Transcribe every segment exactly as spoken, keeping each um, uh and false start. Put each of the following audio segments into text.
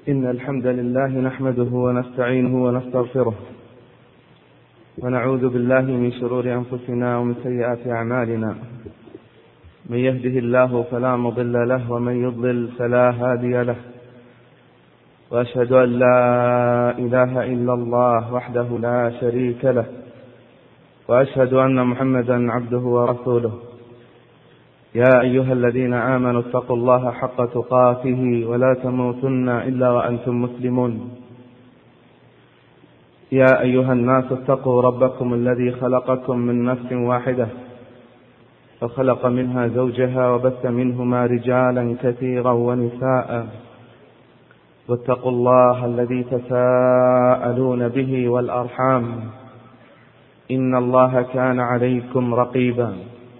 إن الحمد لله نحمده ونستعينه ونستغفره ونعوذ بالله من شرور أنفسنا ومن سيئات أعمالنا. من يهده الله فلا مضل له ومن يضلل فلا هادي له، وأشهد أن لا إله إلا الله وحده لا شريك له، وأشهد أن محمدا عبده ورسوله. يا أيها الذين آمنوا اتقوا الله حق تقاته ولا تموتن إلا وأنتم مسلمون. يا أيها الناس اتقوا ربكم الذي خلقكم من نفس واحدة فخلق منها زوجها وبث منهما رجالا كثيرا ونساء، واتقوا الله الذي تساءلون به والأرحام إن الله كان عليكم رقيبا.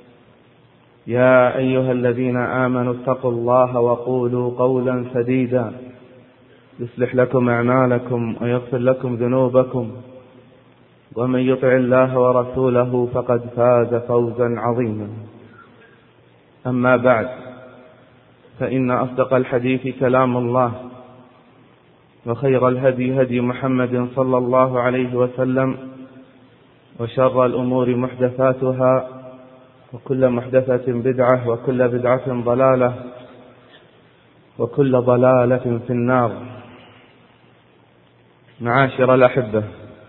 يا أيها الذين آمنوا اتقوا الله وقولوا قولا سديدا يصلح لكم أعمالكم ويغفر لكم ذنوبكم، ومن يطع الله ورسوله فقد فاز فوزا عظيما. أما بعد، فإن أصدق الحديث كلام الله، وخير الهدي هدي محمد صلى الله عليه وسلم، وشر الأمور محدثاتها، وكل محدثة بدعة، وكل بدعة ضلالة، وكل ضلالة في النار. معاشر الأحبة،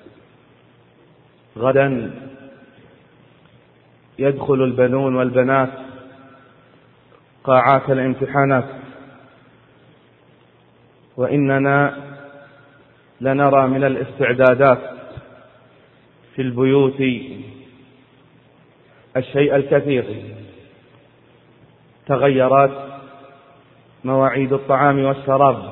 غدا يدخل البنون والبنات قاعات الامتحانات، وإننا لنرى من الاستعدادات في البيوت الشيء الكثير. تغيرت مواعيد الطعام والشراب،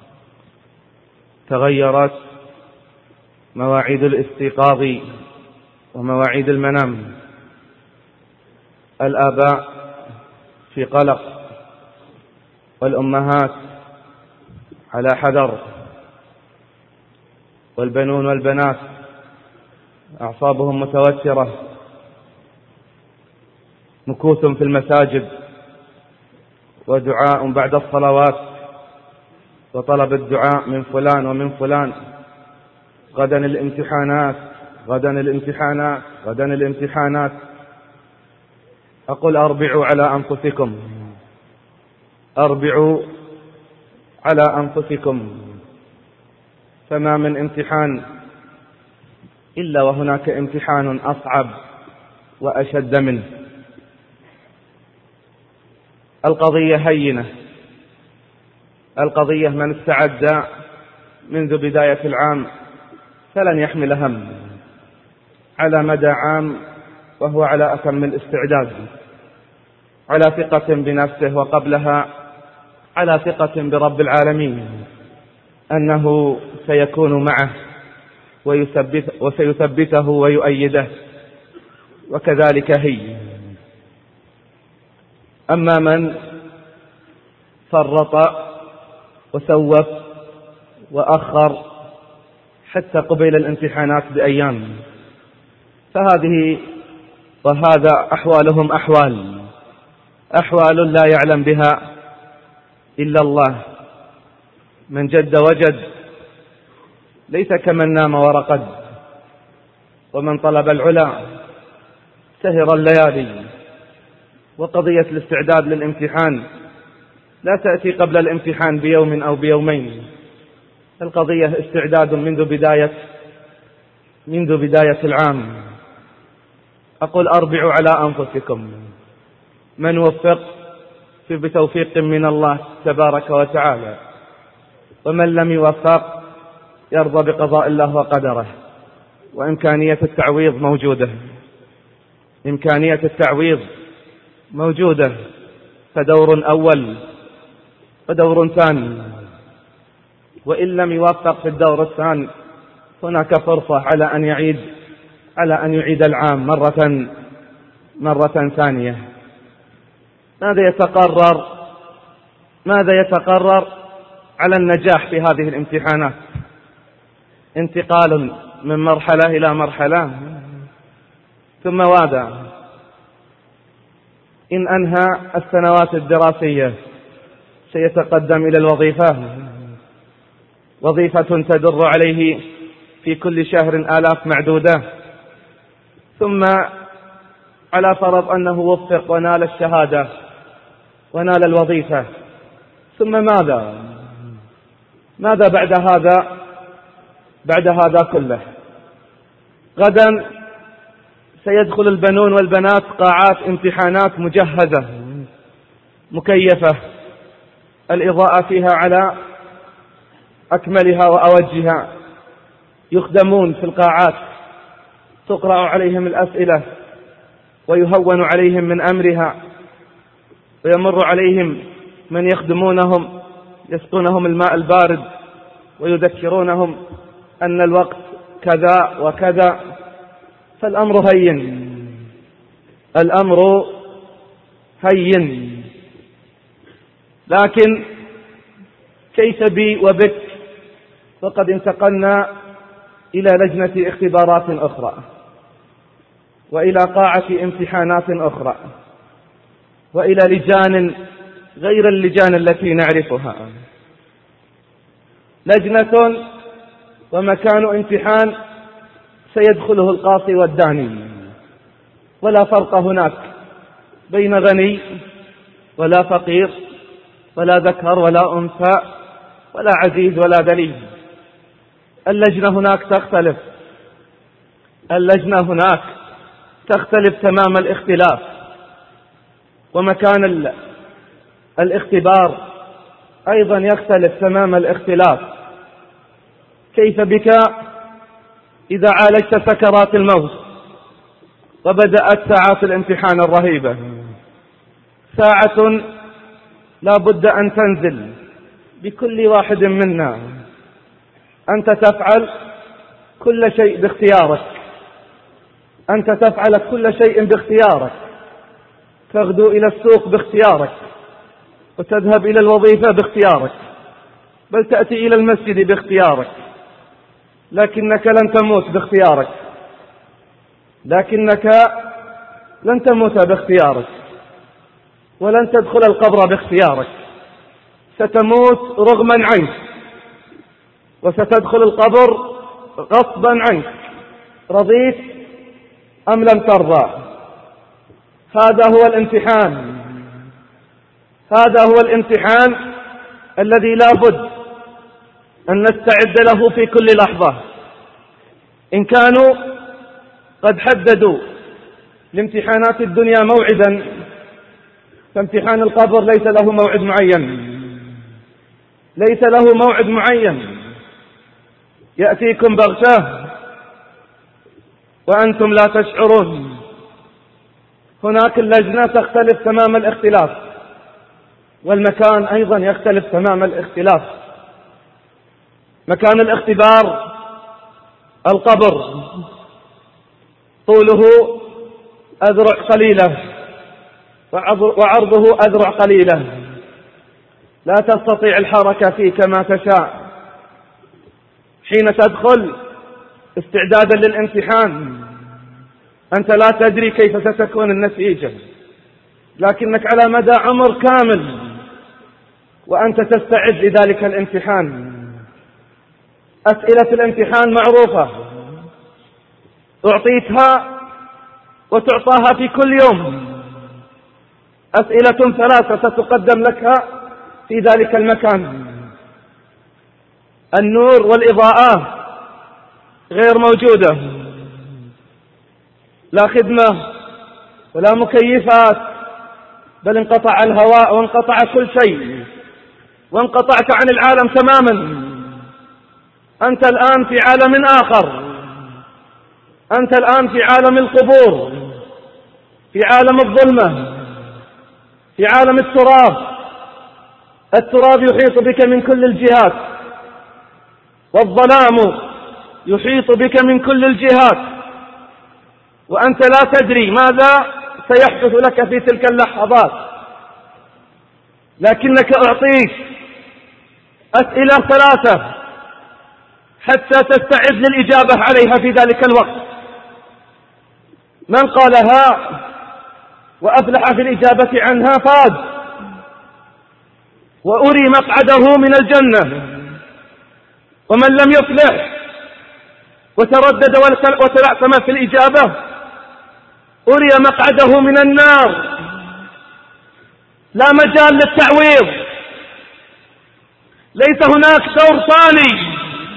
تغيرت مواعيد الاستيقاظ ومواعيد المنام. الآباء في قلق، والأمهات على حذر، والبنون والبنات أعصابهم متوترة، مكوث في المساجد، ودعاء بعد الصلوات، وطلب الدعاء من فلان ومن فلان. غدا الامتحانات، غدا الامتحانات، غدا الامتحانات. أقول أربعوا على أنفسكم، أربعوا على أنفسكم، فما من امتحان إلا وهناك امتحان أصعب وأشد منه. القضية هينة، القضية من استعد منذ بداية العام فلن يحمل هم، على مدى عام وهو على أتم الاستعداد، على ثقة بنفسه، وقبلها على ثقة برب العالمين أنه سيكون معه ويثبت وسيثبته ويؤيده، وكذلك هي. أما من فرط وسوف وأخر حتى قبيل الامتحانات بأيام، فهذه وهذا أحوالهم أحوال أحوال لا يعلم بها إلا الله. من جد وجد ليس كمن نام ورقد، ومن طلب العلا سهر الليالي. وقضية الاستعداد للامتحان لا تأتي قبل الامتحان بيوم أو بيومين، القضية استعداد منذ بداية منذ بداية العام. أقول أربعوا على أنفسكم. من وفق في بتوفيق من الله تبارك وتعالى، ومن لم يوفق يرضى بقضاء الله وقدره. وإمكانية التعويض موجودة، إمكانية التعويض موجودة، فدور أول ودور ثاني. وإن لم يوفق في الدور الثاني هناك فرصة على أن يعيد على أن يعيد العام مرة مرة ثانية. ماذا يتقرر ماذا يتقرر على النجاح في هذه الامتحانات؟ انتقال من مرحلة إلى مرحلة، ثم ماذا؟ إن أنهى السنوات الدراسية سيتقدم إلى الوظيفة، وظيفة تدر عليه في كل شهر آلاف معدودة، ثم على فرض أنه وفق ونال الشهادة ونال الوظيفة، ثم ماذا؟ ماذا بعد هذا؟ بعد هذا كله غدا سيدخل البنون والبنات قاعات امتحانات مجهزة مكيفة، الإضاءة فيها على أكملها وأوجها، يخدمون في القاعات، تقرأ عليهم الأسئلة ويهون عليهم من أمرها، ويمر عليهم من يخدمونهم يسقونهم الماء البارد ويذكرونهم أن الوقت كذا وكذا. فالأمر هين، الأمر هين. لكن كيف بي وبك؟ فقد انتقلنا إلى لجنة اختبارات أخرى وإلى قاعة امتحانات أخرى وإلى لجان غير اللجان التي نعرفها، لجنة ومكان امتحان سيدخله القاصي والداني، ولا فرق هناك بين غني ولا فقير ولا ذكر ولا أنثى ولا عزيز ولا ذليل. اللجنة هناك تختلف، اللجنة هناك تختلف تمام الاختلاف، ومكان الاختبار أيضا يختلف تمام الاختلاف. كيف بك إذا عالجت سكرات الموت وبدأت ساعات الامتحان الرهيبة؟ ساعة لا بد أن تنزل بكل واحد منا، أنت تفعل كل شيء باختيارك، أنت تفعل كل شيء باختيارك، تغدو إلى السوق باختيارك، وتذهب إلى الوظيفة باختيارك، بل تأتي إلى المسجد باختيارك، لكنك لن تموت باختيارك، لكنك لن تموت باختيارك، ولن تدخل القبر باختيارك، ستموت رغما عنك، وستدخل القبر غصبا عنك، رضيت أم لم ترضى. هذا هو الامتحان، هذا هو الامتحان الذي لا بد أن نستعد له في كل لحظة. إن كانوا قد حددوا لامتحانات الدنيا موعدا، فامتحان القبر ليس له موعد معين، ليس له موعد معين، يأتيكم بغتة وأنتم لا تشعرون. هناك اللجنة تختلف تمام الاختلاف، والمكان أيضا يختلف تمام الاختلاف. مكان الاختبار القبر، طوله أذرع قليلة وعرضه أذرع قليلة، لا تستطيع الحركة فيه كما تشاء. حين تدخل استعدادا للامتحان أنت لا تدري كيف ستكون النتيجة، لكنك على مدى عمر كامل وأنت تستعد لذلك الامتحان. أسئلة الامتحان معروفة، أعطيتها وتعطاها في كل يوم. أسئلة ثلاثة ستقدم لك في ذلك المكان. النور والإضاءة غير موجودة، لا خدمة ولا مكيفات، بل انقطع الهواء وانقطع كل شيء، وانقطعت عن العالم تماما. أنت الآن في عالم آخر، أنت الآن في عالم القبور، في عالم الظلمة، في عالم التراب. التراب يحيط بك من كل الجهات، والظلام يحيط بك من كل الجهات، وأنت لا تدري ماذا سيحدث لك في تلك اللحظات، لكنك أعطيت أسئلة ثلاثة حتى تستعد للإجابة عليها في ذلك الوقت. من قالها وأفلح في الإجابة عنها فاز، وأري مقعده من الجنة. ومن لم يفلح وتردد وتلعثم في الإجابة أري مقعده من النار. لا مجال للتعويض، ليس هناك دور ثاني،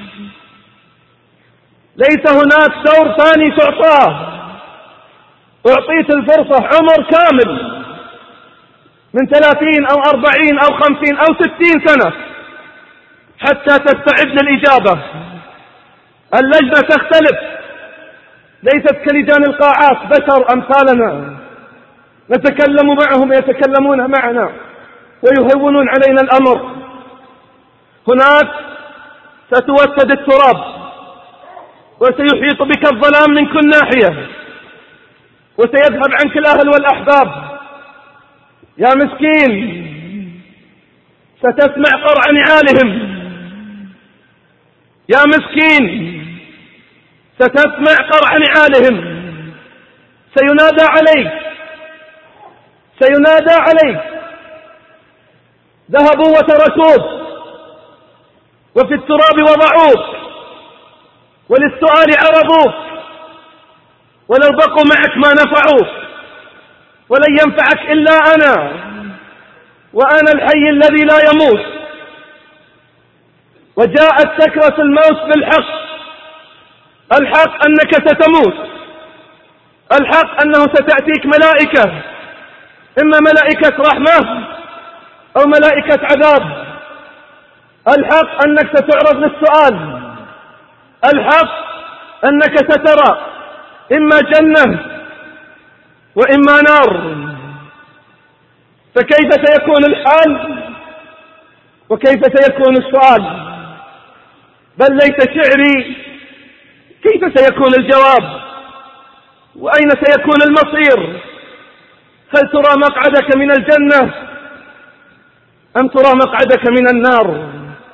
ليس هناك دور ثاني تعطاه. أعطيت الفرصة عمر كامل من ثلاثين أو أربعين أو خمسين أو ستين سنة حتى تستعد للإجابة. اللجنة تختلف، ليست كلجان القاعات، بشر أمثالنا نتكلم معهم يتكلمون معنا ويهونون علينا الأمر. هناك ستوسد التراب وسيحيط بك الظلام من كل ناحية وسيذهب عنك الأهل والأحباب. يا مسكين ستسمع قرع نعالهم، يا مسكين ستسمع قرع نعالهم. سينادى عليك، سينادى عليك. ذهبوا وتركوك وفي التراب وضعوك وللسؤال عرضوك، ولو بقوا معك ما نفعوك، ولن ينفعك إلا أنا، وأنا الحي الذي لا يموت. وجاءت سكرة الموت بالحق. الحق أنك ستموت، الحق أنه ستأتيك ملائكة، إما ملائكة رحمة أو ملائكة عذاب. الحق أنك ستعرض للسؤال، الحق أنك سترى إما جنة وإما نار. فكيف سيكون الحال وكيف سيكون السؤال؟ بل ليت شعري كيف سيكون الجواب وأين سيكون المصير؟ هل ترى مقعدك من الجنة أم ترى مقعدك من النار؟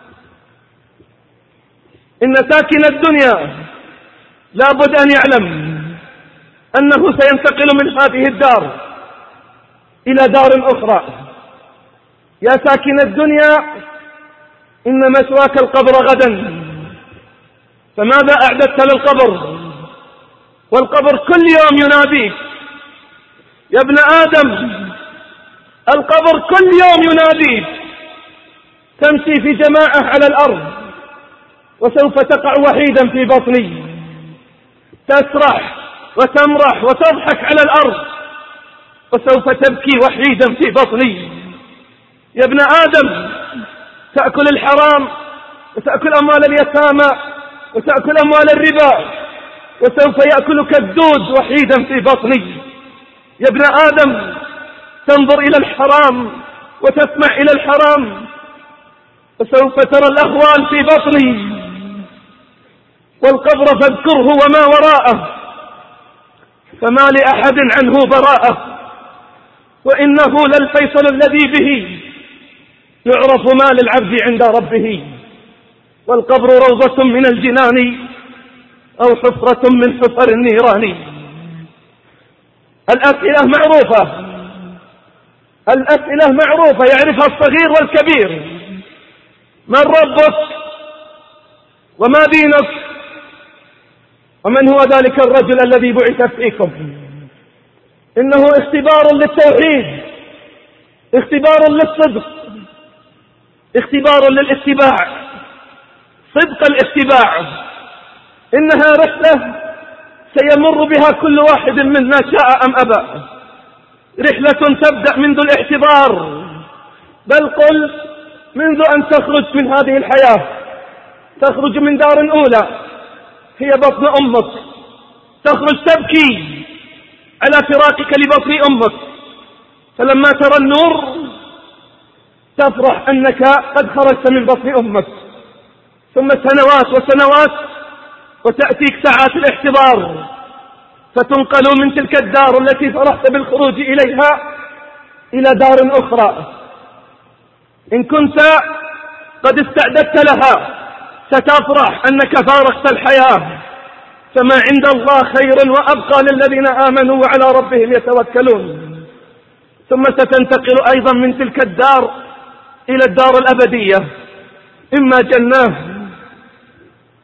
إن ساكن الدنيا لا بد أن يعلم أنه سينتقل من هذه الدار إلى دار أخرى. يا ساكن الدنيا إن مثواك القبر غدا، فماذا أعددت للقبر؟ والقبر كل يوم يناديك يا ابن آدم، القبر كل يوم يناديك. تمشي في جماعة على الأرض وسوف تقع وحيدا في بطني، تسرح وتمرح وتضحك على الأرض وسوف تبكي وحيدا في بطني. يا ابن آدم، تأكل الحرام وتأكل أموال اليتامى وتأكل أموال الربا وسوف يأكلك الدود وحيدا في بطني. يا ابن آدم، تنظر إلى الحرام وتسمع إلى الحرام وسوف ترى الأهوال في بطني. والقبر فاذكره وما وراءه، فما لأحد عنه براءة، وإنه للفيصل الذي به يعرف ما للعبد عند ربه. والقبر روضة من الجنان أو حفرة من حفر النيران. الأسئلة معروفة، الأسئلة معروفة يعرفها الصغير والكبير. من ربك وما دينك ومن هو ذلك الرجل الذي بعث فيكم؟ إنه اختبار للتوحيد، اختبار للصدق، اختبار للاتباع، صدق الاتباع. إنها رحلة سيمر بها كل واحد منا شاء أم أبى، رحلة تبدأ منذ الاحتضار، بل قل منذ أن تخرج من هذه الحياة. تخرج من دار أولى هي بطن أمك، تخرج تبكي على فراقك لبطن أمك، فلما ترى النور تفرح أنك قد خرجت من بطن أمك. ثم سنوات وسنوات وتأتيك ساعات الاحتضار، فتنقل من تلك الدار التي فرحت بالخروج إليها إلى دار أخرى. إن كنت قد استعددت لها ستفرح أنك فارقت الحياة، فما عند الله خير وأبقى للذين آمنوا وعلى ربهم يتوكلون. ثم ستنتقل أيضا من تلك الدار إلى الدار الأبدية، إما جنة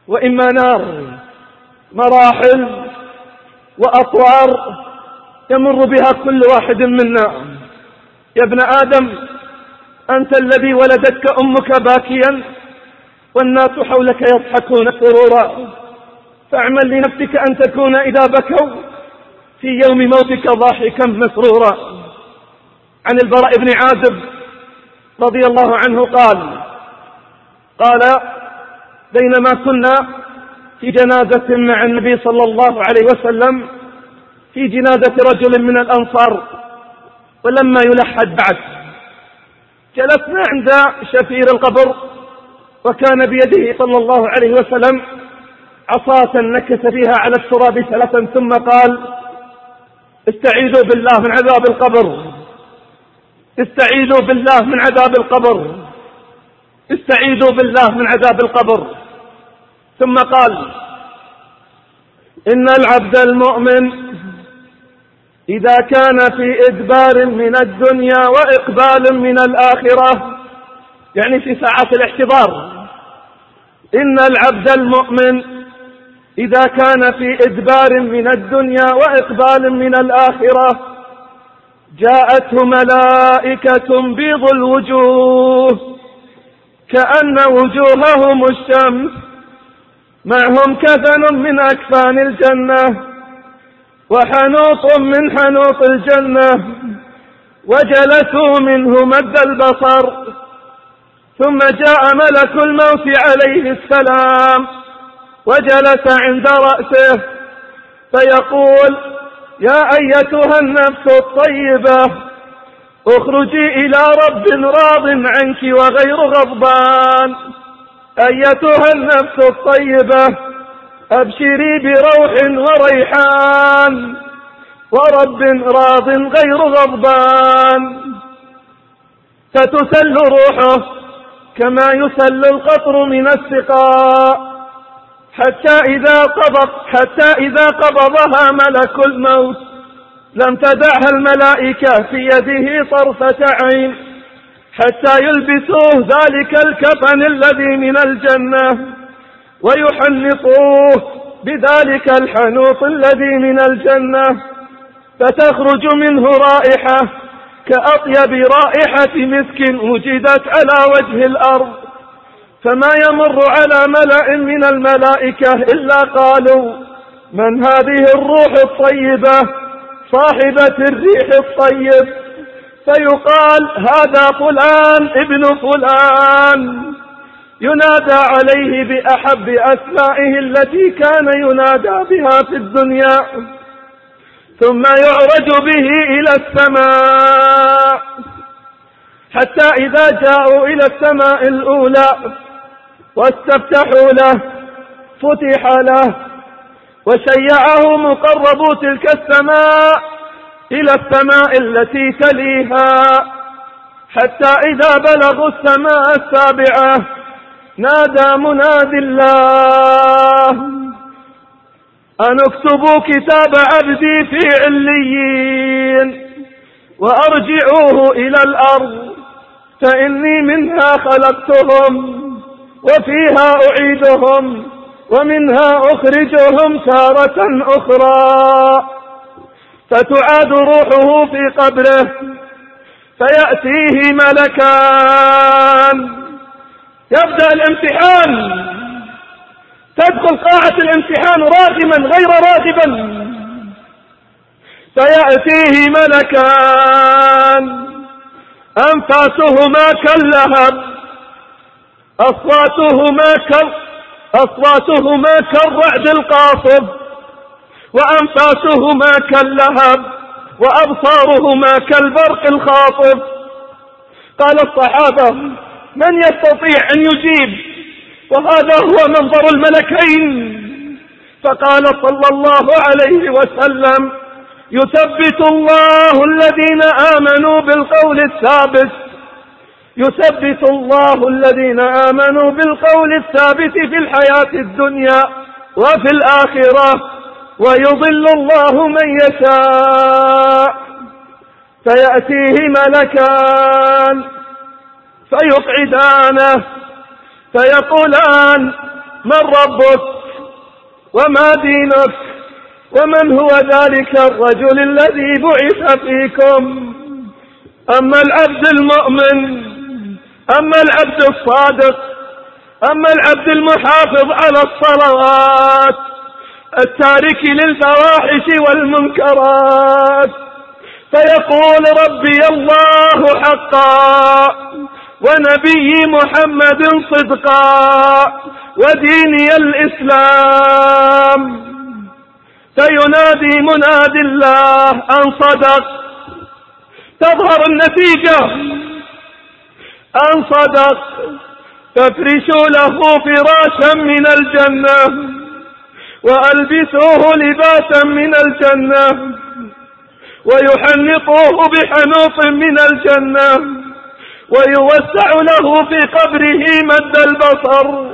وإما نار، مراحل وأطوار يمر بها كل واحد منا. يا ابن آدم، أنت الذي ولدتك أمك باكيا والناس حولك يضحكون سرورا، فاعمل لنفسك أن تكون إذا بكوا في يوم موتك ضاحكا مسرورا. عن البراء بن عازب رضي الله عنه قال قال بينما كنا في جنازة مع النبي صلى الله عليه وسلم، في جنازة رجل من الأنصار، ولما يلحد بعد جلسنا عند شفير القبر، وكان بيده صلى الله عليه وسلم عصاة نكت فيها على التراب ثلاثا ثم قال: استعيذوا بالله من عذاب القبر، استعيذوا بالله من عذاب القبر، استعيذوا بالله من عذاب القبر. ثم قال: إن العبد المؤمن إذا كان في إدبار من الدنيا وإقبال من الآخرة، يعني في ساعات الاحتضار، إن العبد المؤمن إذا كان في إدبار من الدنيا وإقبال من الآخرة جاءته ملائكة بيض الوجوه كأن وجوههم الشمس، معهم كفن من أكفان الجنة وحنوط من حنوط الجنة، وجلسوا منه مد البصر. ثم جاء ملك الموت عليه السلام وجلس عند رأسه فيقول: يا أيتها النفس الطيبة، اخرجي إلى رب راض عنك وغير غضبان. أيتها النفس الطيبة، أبشري بروح وريحان ورب راض غير غضبان. فتسل روحه كما يسل القطر من السقاء، حتى إذا قبض حتى إذا قبضها ملك الموت لم تدعها الملائكة في يده طرفة عين حتى يلبسوه ذلك الكفن الذي من الجنة ويحنطوه بذلك الحنوط الذي من الجنة، فتخرج منه رائحة كأطيب رائحة مسك وجدت على وجه الأرض، فما يمر على ملأ من الملائكة إلا قالوا: من هذه الروح الطيبة صاحبة الريح الطيب؟ فيقال: هذا فلان ابن فلان، ينادى عليه بأحب أسمائه التي كان ينادى بها في الدنيا، ثم يعرج به إلى السماء، حتى إذا جاءوا إلى السماء الأولى واستفتحوا له فتح له، وشيعه مقربو تلك السماء إلى السماء التي تليها، حتى إذا بلغوا السماء السابعة نادى منادي الله: أن اكتبوا كتاب عبدي في عليين وأرجعوه إلى الأرض، فإني منها خلقتهم وفيها أعيدهم ومنها أخرجهم تارة أخرى. فتعاد روحه في قبره فيأتيه ملكان. يبدأ الامتحان، تدخل قاعة الامتحان راغما غير راغبا، فيأتيه ملكان أنفاسهما كاللهب، أصواتهما كال أصواتهما كالرعد القاصب، وأنفاسهما كاللهب، وأبصارهما كالبرق الخاطف. قال الصحابة: من يستطيع أن يجيب؟ وهذا هو منظر الملكين. فقال صلى الله عليه وسلم: يثبت الله الذين آمنوا بالقول الثابت يثبت الله الذين آمنوا بالقول الثابت في الحياة الدنيا وفي الآخرة، ويضل الله من يشاء. فيأتيه ملكان فيقعدانه فيقولان: من ربك وما دينك ومن هو ذلك الرجل الذي بعث فيكم؟ أما العبد المؤمن، أما العبد الصادق، أما العبد المحافظ على الصلوات، التارك للفواحش والمنكرات، فيقول ربي الله حقا ونبي محمد صدقا وديني الإسلام، فينادي منادي الله أن صدق، تظهر النتيجة أن صدق، فافرشوا له فراشا من الجنة وألبسوه لباسا من الجنة ويحنطوه بحنوط من الجنة ويوسع له في قبره مد البصر،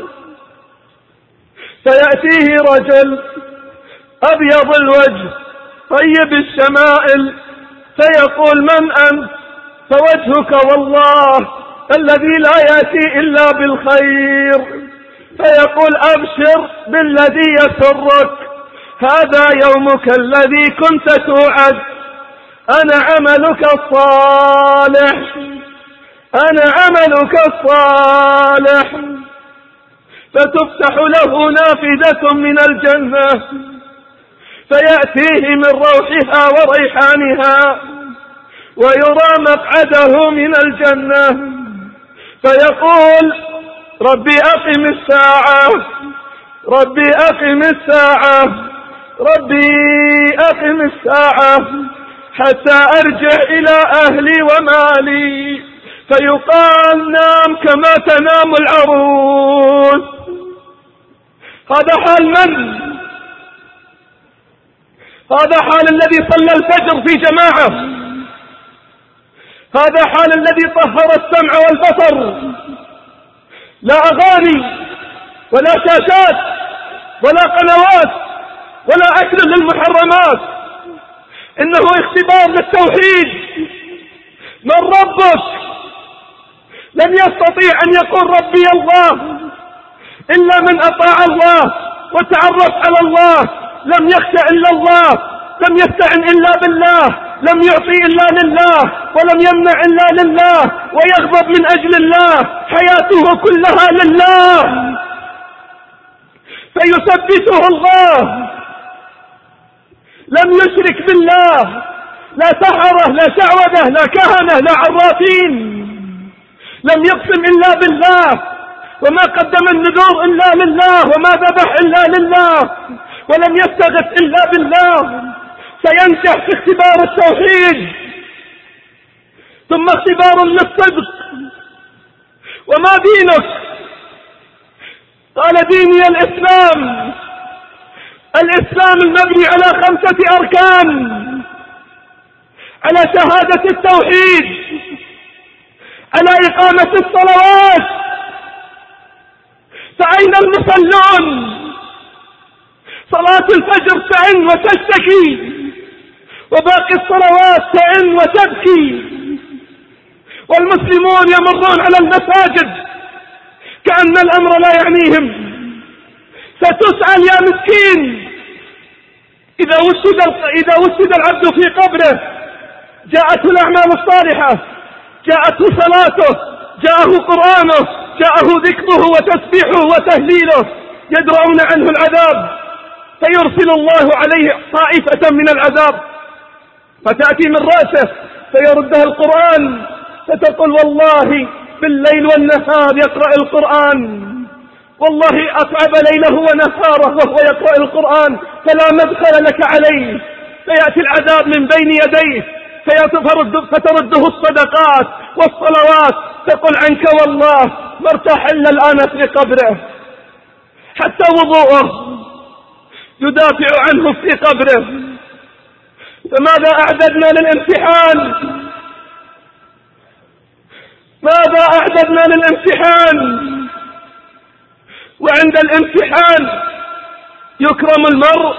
فيأتيه رجل أبيض الوجه طيب الشمائل فيقول من أنت؟ فوجهك والله الذي لا يأتي إلا بالخير، فيقول أبشر بالذي يسرك، هذا يومك الذي كنت توعد، أنا عملك الصالح، أنا عملك الصالح، فتفتح له نافذة من الجنة فيأتيه من روحها وريحانها ويرى مقعده من الجنة، فيقول ربي أقم الساعة، ربي أقم الساعة، ربي أقم الساعة حتى أرجع إلى أهلي ومالي، فيقال نام كما تنام العروس. هذا حال من؟ هذا حال الذي صلى الفجر في جماعة، هذا حال الذي طهر السمع والبصر، لا أغاني ولا شاشات ولا قنوات ولا أكل للمحرمات، إنه اختبار للتوحيد. من ربك؟ لن يستطيع أن يقول ربي الله إلا من أطاع الله وتعرف على الله، لم يخشى إلا الله، لم يستعن إلا بالله، لم يعطي إلا لله ولم يمنع إلا لله، ويغضب من أجل الله، حياته كلها لله، فيثبته الله، لم يشرك بالله، لا سحرة لا شعوذة لا كهنة لا عرافين، لم يقسم إلا بالله، وما قدم النذور إلا لله، وما ذبح إلا لله، ولم يستغث إلا بالله، سينجح في اختبار التوحيد، ثم اختبار للصدق. وما دينك؟ قال ديني الإسلام، الإسلام المبني على خمسة أركان، على شهادة التوحيد، على إقامة الصلوات، فأين المصلون؟ صلاة الفجر تعن وتشتكي، وباقي الصلوات تعن وتبكي، والمسلمون يمرون على المساجد كأن الأمر لا يعنيهم. ستسأل يا مسكين إذا وسد إذا وسد العبد في قبره، جاءته الأعمال الصالحة، جاءته صلاته، جاءه قرآنه، جاءه ذكره وتسبيحه وتهليله، يدرؤون عنه العذاب، فيرسل الله عليه طائفة من العذاب فتأتي من رأسه فيردها القرآن، فتقول والله بالليل والنهار يقرأ القرآن، والله أتعب ليله ونهاره وهو يقرأ القرآن فلا مدخل لك عليه، فيأتي العذاب من بين يديه فترده الصدقات والصلوات، تقول عنك والله ما ارتاح إلا الآن في قبره، حتى وضوءه يدافع عنه في قبره. فماذا أعددنا للامتحان؟ ماذا أعددنا للامتحان؟ وعند الامتحان يكرم المرء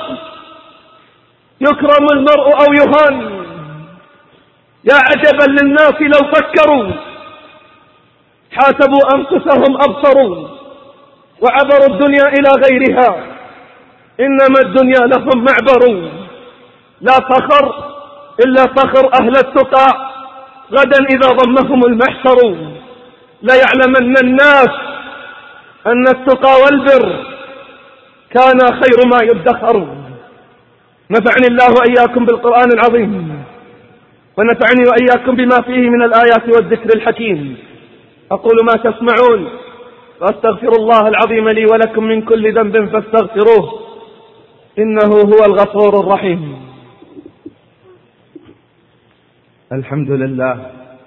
يكرم المرء أو يهان. يا عجبا للناس لو فكروا حاسبوا أنفسهم أبصروا، وعبروا الدنيا إلى غيرها، إنما الدنيا لهم معبر، لا فخر إلا فخر أهل التقى، غدا إذا ضمهم المحشر ليعلمن الناس أن التقى والبر كان خير ما يدخر. نفعني الله وإياكم بالقرآن العظيم، ونفعني وإياكم بما فيه من الآيات والذكر الحكيم. أقول ما تسمعون، وأستغفر الله العظيم لي ولكم من كل ذنب فاستغفروه، إنه هو الغفور الرحيم. الحمد لله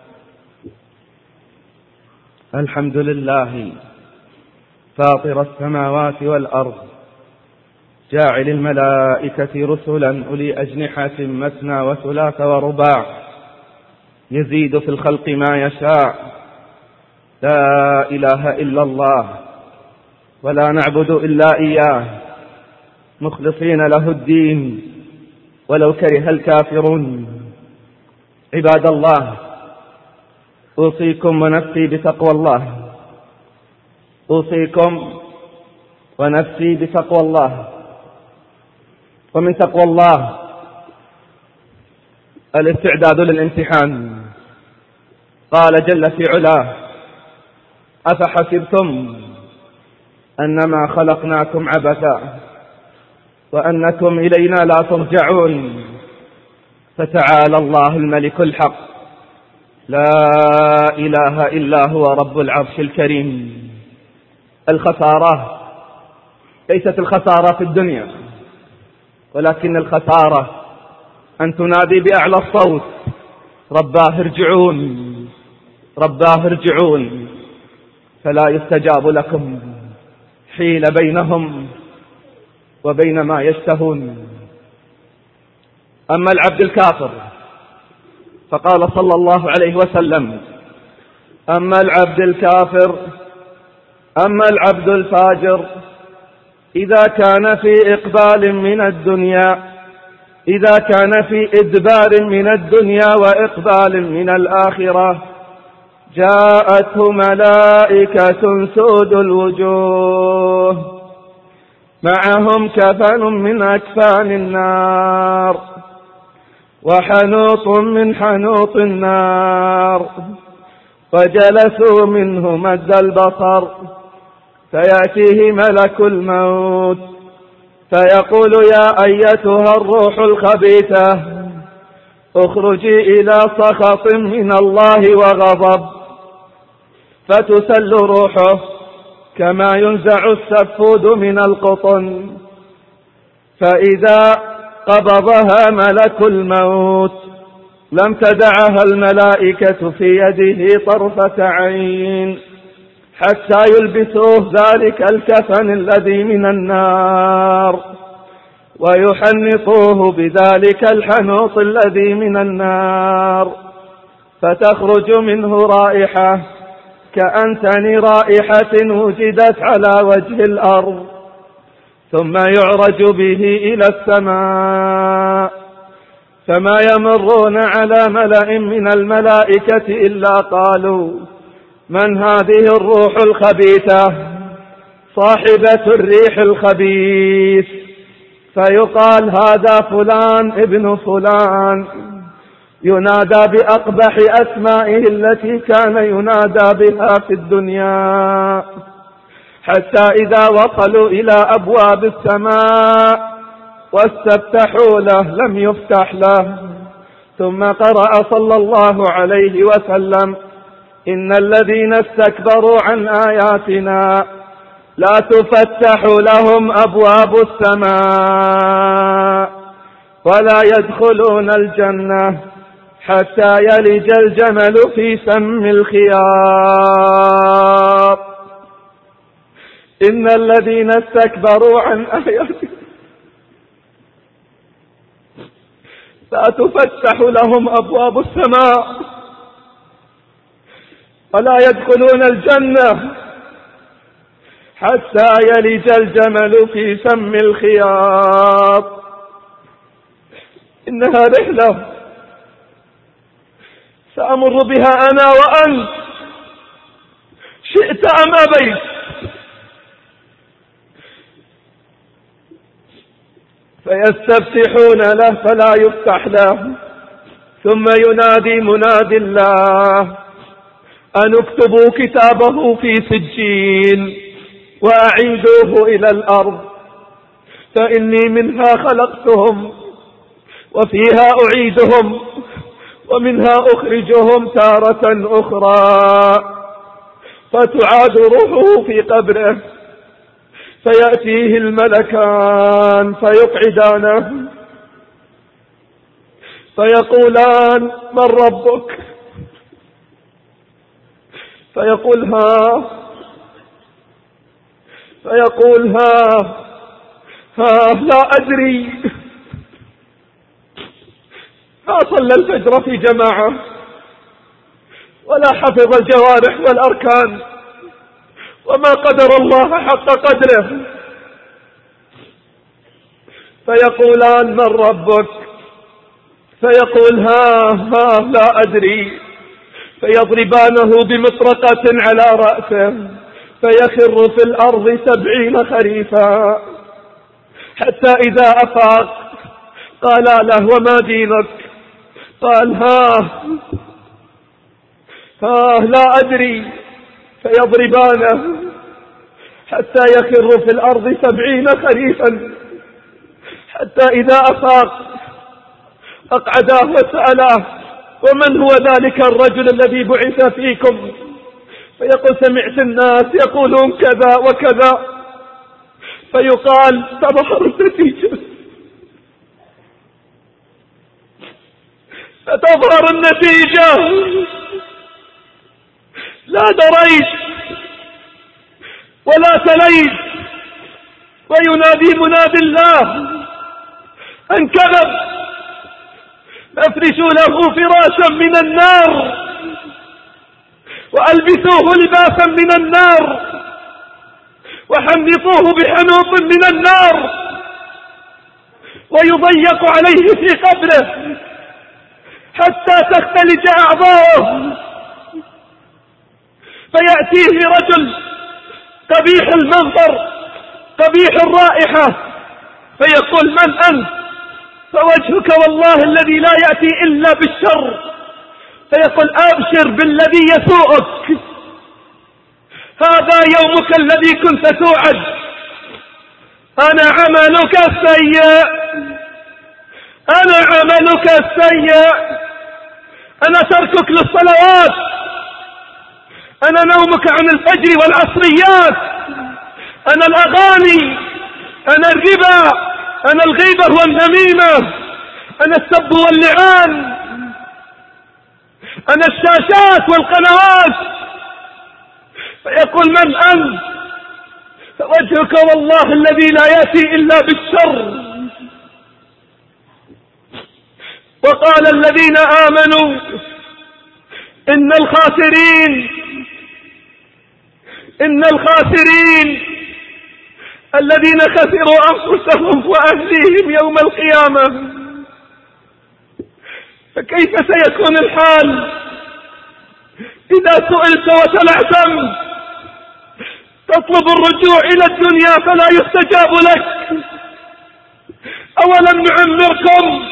الحمد لله فاطر السماوات والأرض، جاعل الملائكة رسلا أولي أجنحة مثنى وثلاث ورباع، يزيد في الخلق ما يشاء. لا إله إلا الله ولا نعبد إلا إياه، مخلصين له الدين ولو كره الكافرون. عباد الله، أوصيكم ونفسي بتقوى الله، أوصيكم ونفسي بتقوى الله. ومن تقوى الله الاستعداد للامتحان. قال جل في علاه: أفحسبتم أنما خلقناكم عبثا وأنكم إلينا لا ترجعون. فتعالى الله الملك الحق، لا إله إلا هو رب العرش الكريم. الخسارة ليست الخسارة في الدنيا، ولكن الخسارة أن تنادي بأعلى الصوت: رباه ارجعون، رباه ارجعون، فلا يستجاب لكم حيل بينهم وبين ما يشتهون. أما العبد الكافر فقال صلى الله عليه وسلم: أما العبد الكافر أما العبد الفاجر إذا كان في إقبال من الدنيا إذا كان في إدبار من الدنيا وإقبال من الآخرة، جاءته ملائكة سود الوجوه معهم كفن من أكفان النار وحنوط من حنوط النار، فجلسوا منه مد البصر، فيأتيه ملك الموت فيقول: يا أيتها الروح الخبيثة، اخرجي إلى سخط من الله وغضب. فتسل روحه كما ينزع السفود من القطن، فإذا قبضها ملك الموت لم تدعها الملائكة في يده طرفة عين حتى يلبسوه ذلك الكفن الذي من النار ويحنطوه بذلك الحنوط الذي من النار، فتخرج منه رائحة كأنتن رائحة وجدت على وجه الأرض، ثم يعرج به إلى السماء، فما يمرون على ملأ من الملائكة إلا قالوا: من هذه الروح الخبيثة صاحبة الريح الخبيث؟ فيقال: هذا فلان ابن فلان، ينادى بأقبح أسمائه التي كان ينادى بها في الدنيا، حتى إذا وصلوا إلى أبواب السماء واستفتحوا له لم يفتح له. ثم قرأ صلى الله عليه وسلم: إن الذين استكبروا عن آياتنا لا تفتح لهم أبواب السماء ولا يدخلون الجنة حتى يلج الجمل في سم الخياط. إن الذين استكبروا عن آياتنا لا تفتح لهم أبواب السماء ولا يدخلون الجنة حتى يلج الجمل في سم الخياط. إنها رحلة سأمر بها أنا وأنت، شئت أم أبيت. فيستفتحون له فلا يفتح له، ثم ينادي مناد الله أن اكتبوا كتابه في سجين وأعيدوه إلى الأرض، فإني منها خلقتهم وفيها أعيدهم ومنها أخرجهم تارة أخرى. فتعاد روحه في قبره، فيأتيه الملكان فيقعدانه فيقولان من ربك؟ فيقول ها فيقول ها ها لا أدري، ما صلى الفجر في جماعة ولا حفظ الجوارح والأركان وما قدر الله حق قدره. فيقولان من ربك؟ فيقول ها ها لا أدري، فيضربانه بمطرقة على رأسه فيخر في الأرض سبعين خريفا، حتى إذا أفاق قال له وما دينك؟ قال ها ها لا أدري، فيضربانه حتى يخر في الأرض سبعين خريفا، حتى إذا أفاق أقعداه وسأله ومن هو ذلك الرجل الذي بعث فيكم؟ فيقول سمعت الناس يقولون كذا وكذا. فيقال تظهر النتيجة، فتظهر النتيجة لا دريت ولا تليت، وينادي منادي الله أن كذب، فافرشوا له فراشا من النار وألبسوه لباسا من النار وحنطوه بحنوط من النار ويضيق عليه في قبره حتى تختلج أعضاؤه. فيأتيه رجل قبيح المنظر قبيح الرائحة فيقول من أنت؟ فوجهك والله الذي لا يأتي إلا بالشر. فيقول أبشر بالذي يسوءك، هذا يومك الذي كنت توعد، أنا عملك السيء، أنا عملك السيء، أنا تركك للصلوات، أنا نومك عن الفجر والعصريات، أنا الأغاني، أنا الربا، أنا الغيبة والنميمة، أنا السب واللعان، أنا الشاشات والقنوات. فيقول من أنت؟ فوجهك والله الذي لا يأتي إلا بالشر. وقال الذين آمنوا إن الخاسرين إن الخاسرين الذين خسروا أنفسهم وأهليهم يوم القيامة. فكيف سيكون الحال إذا سئلت وتلعثم تطلب الرجوع إلى الدنيا فلا يستجاب لك؟ أولم نعمركم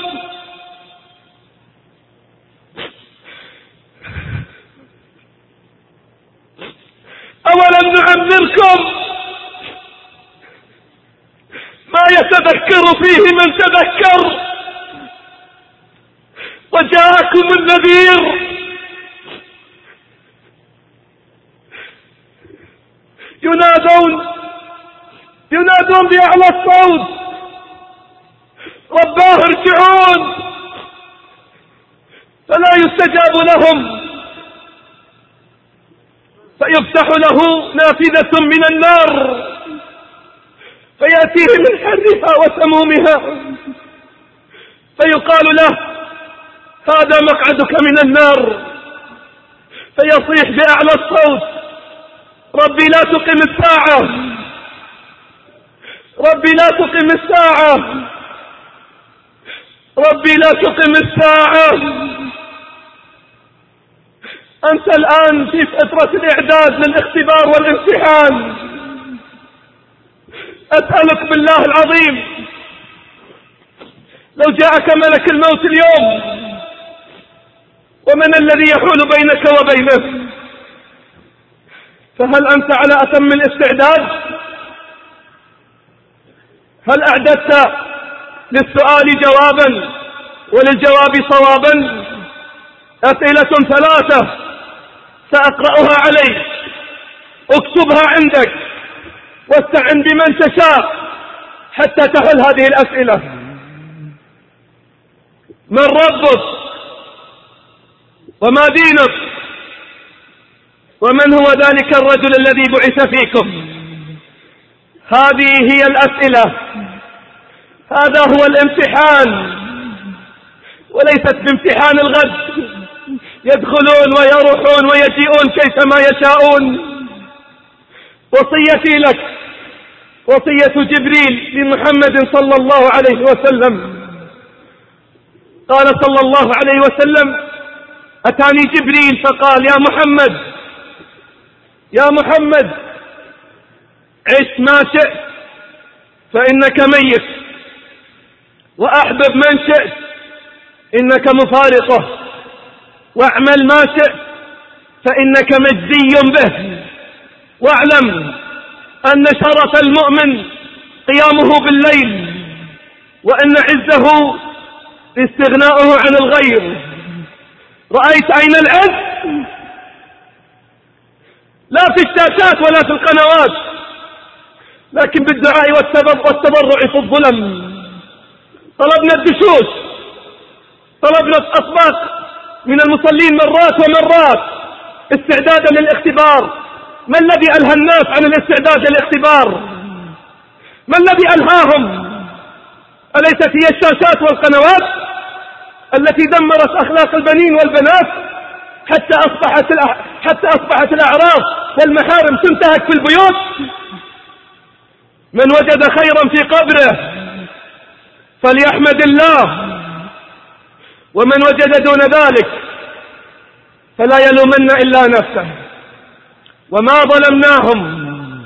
أولم نعمركم ما يتذكر فيه من تذكر وجاءكم النذير؟ ينادون ينادون بأعلى الصوت رباه ارجعون، فلا يستجاب لهم، فيفتح له نافذة من النار فيأتيه من حرها وسمومها، فيقال له هذا مقعدك من النار، فيصيح بأعلى الصوت ربي لا تقم الساعة، ربي لا تقم الساعة، ربي لا تقم الساعة. أنت الآن في فترة الإعداد للاختبار والامتحان، أسألك بالله العظيم لو جاءك ملك الموت اليوم ومن الذي يحول بينك وبينه؟ فهل أنت على أتم الاستعداد؟ هل أعددت للسؤال جوابا وللجواب صوابا؟ أسئلة ثلاثة سأقرأها عليك، اكتبها عندك واستعن بمن تشاء حتى تحل هذه الأسئلة. من ربك؟ وما دينك؟ ومن هو ذلك الرجل الذي بعث فيكم؟ هذه هي الأسئلة، هذا هو الامتحان، وليست بامتحان الغد يدخلون ويروحون ويجيئون كيفما يشاءون. وصيتي لك وصية جبريل لمحمد صلى الله عليه وسلم. قال صلى الله عليه وسلم: أتاني جبريل فقال: يا محمد يا محمد عش ما شئت فإنك ميت، وأحبب من شئت إنك مفارقه، واعمل ما شئت فإنك مجزي به، واعلم أن شرف المؤمن قيامه بالليل، وأن عزه استغناؤه عن الغير. رأيت أين العز؟ لا في الشاشات ولا في القنوات، لكن بالدعاء والتضرع في الظلم. طلبنا الدشوش، طلبنا الأطباق من المصلين مرات ومرات استعدادا للاختبار. ما الذي ألهى الناس عن الاستعداد للاختبار؟ ما الذي ألهاهم؟ أليست هي الشاشات والقنوات التي دمرت أخلاق البنين والبنات حتى أصبحت حتى أصبحت الأعراض والمحارم تنتهك في البيوت؟ من وجد خيرا في قبره فليحمد الله، ومن وجد دون ذلك فلا يلومن إلا نفسه. وما ظلمناهم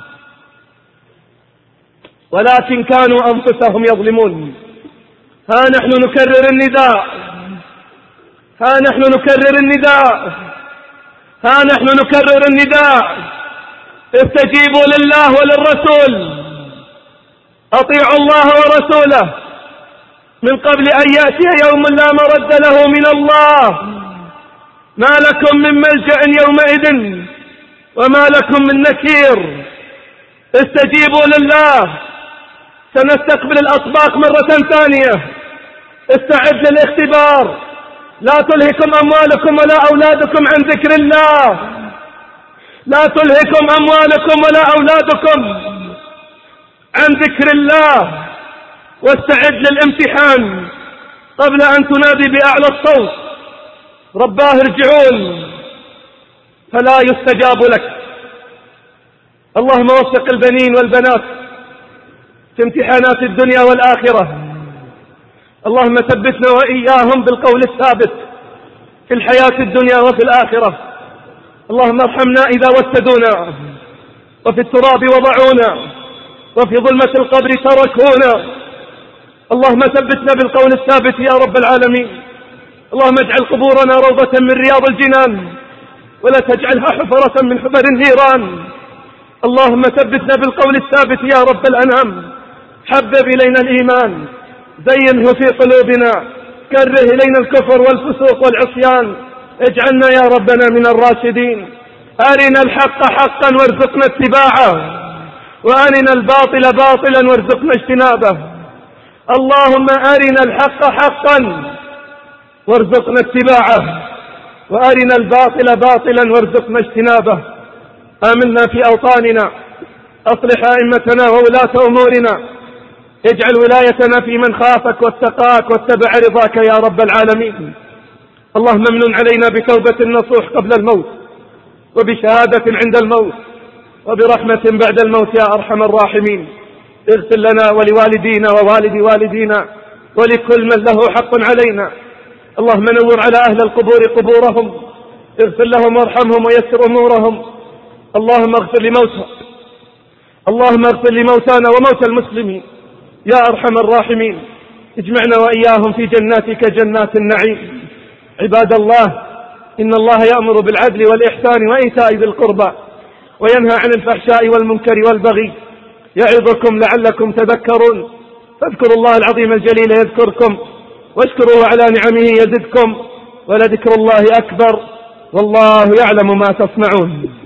ولكن كانوا أنفسهم يظلمون. ها نحن نكرر النداء، ها نحن نكرر النداء، ها نحن نكرر النداء. استجيبوا لله وللرسول، أطيعوا الله ورسوله من قبل أن يأتي يوم لا مرد له من الله. ما لكم من ملجأ يومئذ وما لكم من نكير. استجيبوا لله. سنستقبل الأطباق مرة ثانية. استعد للاختبار. لا تلهكم أموالكم ولا أولادكم عن ذكر الله. لا تلهكم أموالكم ولا أولادكم عن ذكر الله. واستعد للامتحان قبل أن تنادي بأعلى الصوت: رباه ارجعون، فلا يستجاب لك. اللهم وفق البنين والبنات في امتحانات الدنيا والآخرة. اللهم ثبتنا وإياهم بالقول الثابت في الحياة الدنيا وفي الآخرة. اللهم ارحمنا إذا وسدونا، وفي التراب وضعونا، وفي ظلمة القبر تركونا. اللهم ثبتنا بالقول الثابت يا رب العالمين. اللهم اجعل قبورنا روضة من رياض الجنان، ولا تجعلها حفرة من حفر النيران. اللهم ثبتنا بالقول الثابت يا رب الأنام. حبب إلينا الإيمان، زينه في قلوبنا، كره إلينا الكفر والفسوق والعصيان. اجعلنا يا ربنا من الراشدين. أرنا الحق حقا وارزقنا اتباعه، وأرنا الباطل باطلا وارزقنا اجتنابه. اللهم أرنا الحق حقا وارزقنا اتباعه، وأرنا الباطل باطلا وارزقنا اجتنابه. آمنا في أوطاننا، أصلح أئمتنا وولاة أمورنا، اجعل ولايتنا في من خافك واتقاك واتبع رضاك يا رب العالمين. اللهم امنن علينا بتوبة النصوح قبل الموت، وبشهادة عند الموت، وبرحمة بعد الموت يا أرحم الراحمين. اغفر لنا ولوالدينا ووالد والدينا ولكل من له حق علينا. اللهم نور على أهل القبور قبورهم، اغفر لهم وارحمهم ويسر أمورهم. اللهم اغفر لموتى اللهم اغفر لموتانا وموتى المسلمين يا أرحم الراحمين. اجمعنا وإياهم في جناتك جنات النعيم. عباد الله، إن الله يأمر بالعدل والإحسان وإيتاء ذي القربى وينهى عن الفحشاء والمنكر والبغي، يعظكم لعلكم تذكرون. فاذكروا الله العظيم الجليل يذكركم، واشكروه على نعمه يزدكم، ولذكر الله أكبر، والله يعلم ما تصنعون.